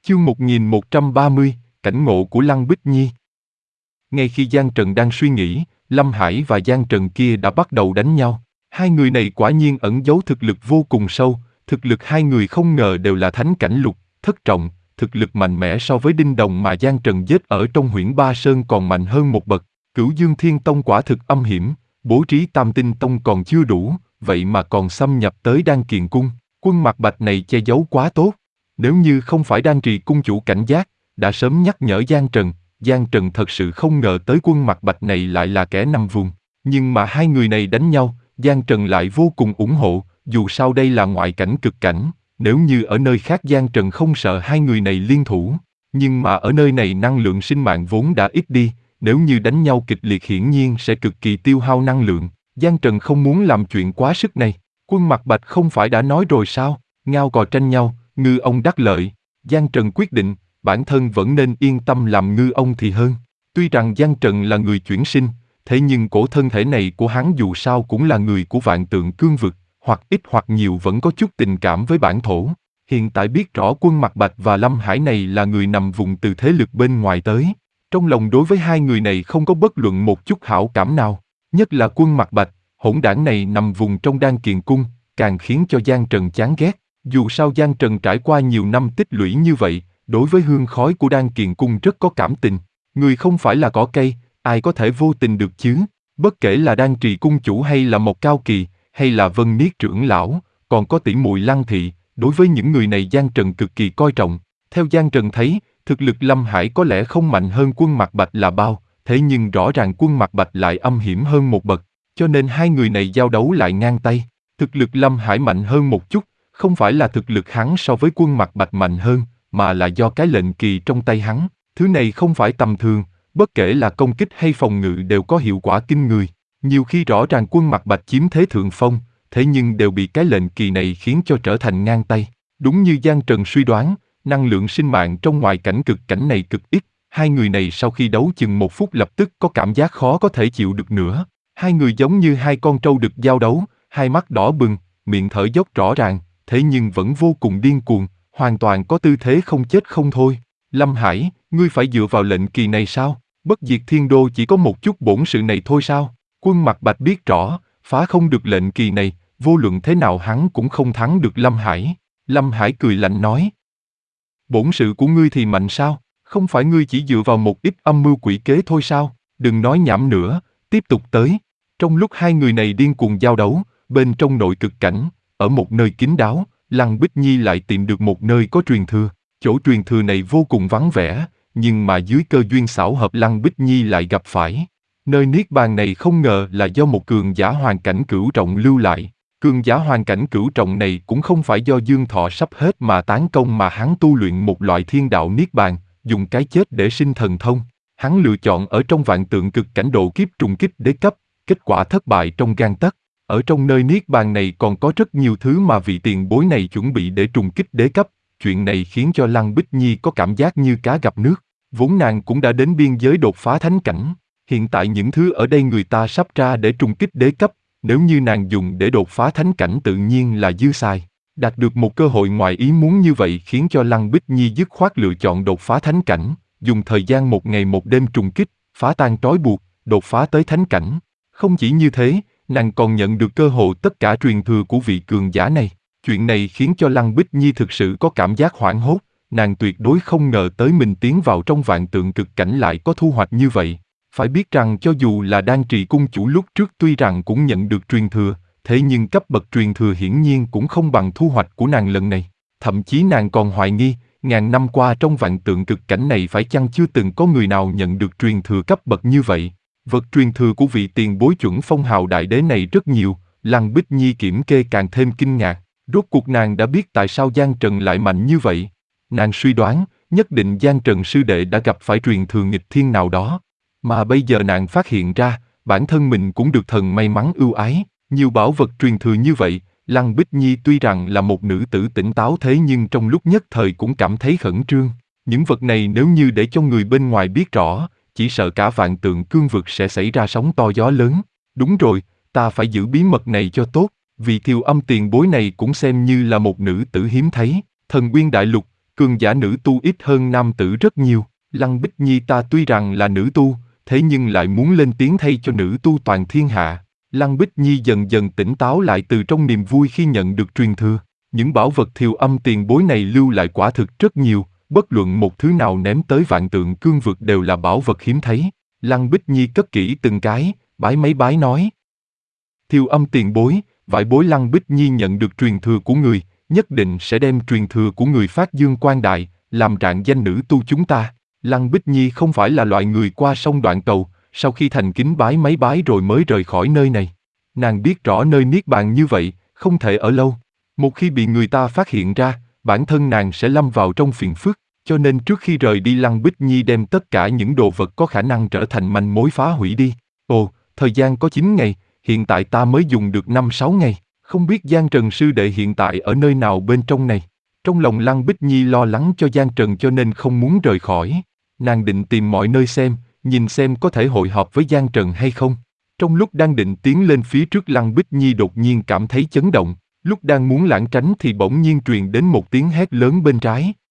Chương 1130, cảnh ngộ của Lăng Bích Nhi. Ngay khi Giang Trần đang suy nghĩ, Lâm Hải và Giang Trần kia đã bắt đầu đánh nhau. Hai người này quả nhiên ẩn giấu thực lực vô cùng sâu, thực lực hai người không ngờ đều là thánh cảnh lục, thất trọng, thực lực mạnh mẽ so với Đinh Đồng mà Giang Trần giết ở trong Huyễn Ba Sơn còn mạnh hơn một bậc. Cửu Dương Thiên Tông quả thực âm hiểm, bố trí Tam Tinh Tông còn chưa đủ, vậy mà còn xâm nhập tới Đan Kiền Cung. Quân Mặc Bạch này che giấu quá tốt. Nếu như không phải Đan Trì cung chủ cảnh giác, đã sớm nhắc nhở Giang Trần thật sự không ngờ tới Quân Mặc Bạch này lại là kẻ nằm vùng. Nhưng mà hai người này đánh nhau, Giang Trần lại vô cùng ủng hộ, dù sao đây là ngoại cảnh cực cảnh, nếu như ở nơi khác Giang Trần không sợ hai người này liên thủ. Nhưng mà ở nơi này năng lượng sinh mạng vốn đã ít đi, nếu như đánh nhau kịch liệt hiển nhiên sẽ cực kỳ tiêu hao năng lượng. Giang Trần không muốn làm chuyện quá sức này. Quân Mặc Bạch không phải đã nói rồi sao, ngao cò tranh nhau, ngư ông đắc lợi. Giang Trần quyết định, bản thân vẫn nên yên tâm làm ngư ông thì hơn. Tuy rằng Giang Trần là người chuyển sinh, thế nhưng cổ thân thể này của hắn dù sao cũng là người của Vạn Tượng Cương vực, hoặc ít hoặc nhiều vẫn có chút tình cảm với bản thổ. Hiện tại biết rõ Quân Mặc Bạch và Lâm Hải này là người nằm vùng từ thế lực bên ngoài tới. Trong lòng đối với hai người này không có bất luận một chút hảo cảm nào. Nhất là Quân Mặc Bạch, hỗn đảng này nằm vùng trong Đan Kiền Cung, càng khiến cho Giang Trần chán ghét. Dù sao Giang Trần trải qua nhiều năm tích lũy như vậy, đối với hương khói của Đan Kiền Cung rất có cảm tình. Người không phải là cỏ cây, ai có thể vô tình được chứ? Bất kể là Đan Trì cung chủ hay là Mộc Cao Kỳ, hay là Vân Niết trưởng lão, còn có tỷ muội Lăng Thị, đối với những người này Giang Trần cực kỳ coi trọng. Theo Giang Trần thấy, thực lực Lâm Hải có lẽ không mạnh hơn Quân Mặc Bạch là bao, thế nhưng rõ ràng Quân Mặc Bạch lại âm hiểm hơn một bậc, cho nên hai người này giao đấu lại ngang tay. Thực lực Lâm Hải mạnh hơn một chút, không phải là thực lực hắn so với Quân Mặc Bạch mạnh hơn, mà là do cái lệnh kỳ trong tay hắn. Thứ này không phải tầm thường, bất kể là công kích hay phòng ngự đều có hiệu quả kinh người. Nhiều khi rõ ràng Quân Mặc Bạch chiếm thế thượng phong, thế nhưng đều bị cái lệnh kỳ này khiến cho trở thành ngang tay. Đúng như Giang Trần suy đoán, năng lượng sinh mạng trong ngoại cảnh cực cảnh này cực ít. Hai người này sau khi đấu chừng 1 phút lập tức có cảm giác khó có thể chịu được nữa. Hai người giống như hai con trâu được giao đấu, hai mắt đỏ bừng, miệng thở dốc rõ ràng, thế nhưng vẫn vô cùng điên cuồng, hoàn toàn có tư thế không chết không thôi. Lâm Hải, ngươi phải dựa vào lệnh kỳ này sao? Bất diệt thiên đô chỉ có một chút bổn sự này thôi sao? Quân Mặc Bạch biết rõ, phá không được lệnh kỳ này, vô luận thế nào hắn cũng không thắng được Lâm Hải. Lâm Hải cười lạnh nói. Bổn sự của ngươi thì mạnh sao? Không phải ngươi chỉ dựa vào một ít âm mưu quỷ kế thôi sao? Đừng nói nhảm nữa, tiếp tục tới. Trong lúc hai người này điên cuồng giao đấu, bên trong nội cực cảnh, ở một nơi kín đáo, Lăng Bích Nhi lại tìm được một nơi có truyền thừa. Chỗ truyền thừa này vô cùng vắng vẻ, nhưng mà dưới cơ duyên xảo hợp Lăng Bích Nhi lại gặp phải. Nơi niết bàn này không ngờ là do một cường giả hoàn cảnh cửu trọng lưu lại. Cường giả hoàn cảnh cửu trọng này cũng không phải do dương thọ sắp hết mà tán công mà hắn tu luyện một loại thiên đạo niết bàn, dùng cái chết để sinh thần thông. Hắn lựa chọn ở trong vạn tượng cực cảnh độ kiếp trùng kích đế cấp, kết quả thất bại trong gang tấc. Ở trong nơi niết bàn này còn có rất nhiều thứ mà vị tiền bối này chuẩn bị để trùng kích đế cấp. Chuyện này khiến cho Lăng Bích Nhi có cảm giác như cá gặp nước. Vốn nàng cũng đã đến biên giới đột phá thánh cảnh. Hiện tại những thứ ở đây người ta sắp ra để trùng kích đế cấp, nếu như nàng dùng để đột phá thánh cảnh tự nhiên là dư xài. Đạt được một cơ hội ngoài ý muốn như vậy khiến cho Lăng Bích Nhi dứt khoát lựa chọn đột phá thánh cảnh, dùng thời gian 1 ngày 1 đêm trùng kích, phá tan trói buộc, đột phá tới thánh cảnh. Không chỉ như thế, nàng còn nhận được cơ hội tất cả truyền thừa của vị cường giả này. Chuyện này khiến cho Lăng Bích Nhi thực sự có cảm giác hoảng hốt, nàng tuyệt đối không ngờ tới mình tiến vào trong vạn tượng cực cảnh lại có thu hoạch như vậy. Phải biết rằng cho dù là Đan Trì cung chủ lúc trước tuy rằng cũng nhận được truyền thừa, thế nhưng cấp bậc truyền thừa hiển nhiên cũng không bằng thu hoạch của nàng lần này. Thậm chí nàng còn hoài nghi, ngàn năm qua trong vạn tượng cực cảnh này phải chăng chưa từng có người nào nhận được truyền thừa cấp bậc như vậy. Vật truyền thừa của vị tiền bối chuẩn phong hào đại đế này rất nhiều, Lăng Bích Nhi kiểm kê càng thêm kinh ngạc. Rốt cuộc nàng đã biết tại sao Giang Trần lại mạnh như vậy. Nàng suy đoán, nhất định Giang Trần sư đệ đã gặp phải truyền thừa nghịch thiên nào đó. Mà bây giờ nàng phát hiện ra, bản thân mình cũng được thần may mắn ưu ái. Nhiều bảo vật truyền thừa như vậy, Lăng Bích Nhi tuy rằng là một nữ tử tỉnh táo thế nhưng trong lúc nhất thời cũng cảm thấy khẩn trương. Những vật này nếu như để cho người bên ngoài biết rõ, chỉ sợ cả vạn tượng cương vực sẽ xảy ra sóng to gió lớn. Đúng rồi, ta phải giữ bí mật này cho tốt, vì Thiều Âm tiền bối này cũng xem như là một nữ tử hiếm thấy. Thần Nguyên Đại Lục, cường giả nữ tu ít hơn nam tử rất nhiều. Lăng Bích Nhi ta tuy rằng là nữ tu, thế nhưng lại muốn lên tiếng thay cho nữ tu toàn thiên hạ. Lăng Bích Nhi dần dần tỉnh táo lại từ trong niềm vui khi nhận được truyền thừa. Những bảo vật Thiều Âm tiền bối này lưu lại quả thực rất nhiều, bất luận một thứ nào ném tới Vạn Tượng Cương vực đều là bảo vật hiếm thấy. Lăng Bích Nhi cất kỹ từng cái, bái mấy bái nói. Thiều Âm tiền bối, vải bối Lăng Bích Nhi nhận được truyền thừa của người, nhất định sẽ đem truyền thừa của người phát dương quang đại, làm rạng danh nữ tu chúng ta. Lăng Bích Nhi không phải là loại người qua sông đoạn cầu, sau khi thành kính bái mấy bái rồi mới rời khỏi nơi này. Nàng biết rõ nơi niết bàn như vậy, không thể ở lâu. Một khi bị người ta phát hiện ra, bản thân nàng sẽ lâm vào trong phiền phức, cho nên trước khi rời đi Lăng Bích Nhi đem tất cả những đồ vật có khả năng trở thành manh mối phá hủy đi. Ồ, thời gian có 9 ngày, hiện tại ta mới dùng được 5-6 ngày, không biết Giang Trần sư đệ hiện tại ở nơi nào bên trong này. Trong lòng Lăng Bích Nhi lo lắng cho Giang Trần cho nên không muốn rời khỏi. Nàng định tìm mọi nơi xem, nhìn xem có thể hội họp với Giang Trần hay không. Trong lúc đang định tiến lên phía trước Lăng Bích Nhi đột nhiên cảm thấy chấn động, lúc đang muốn lảng tránh thì bỗng nhiên truyền đến một tiếng hét lớn bên trái.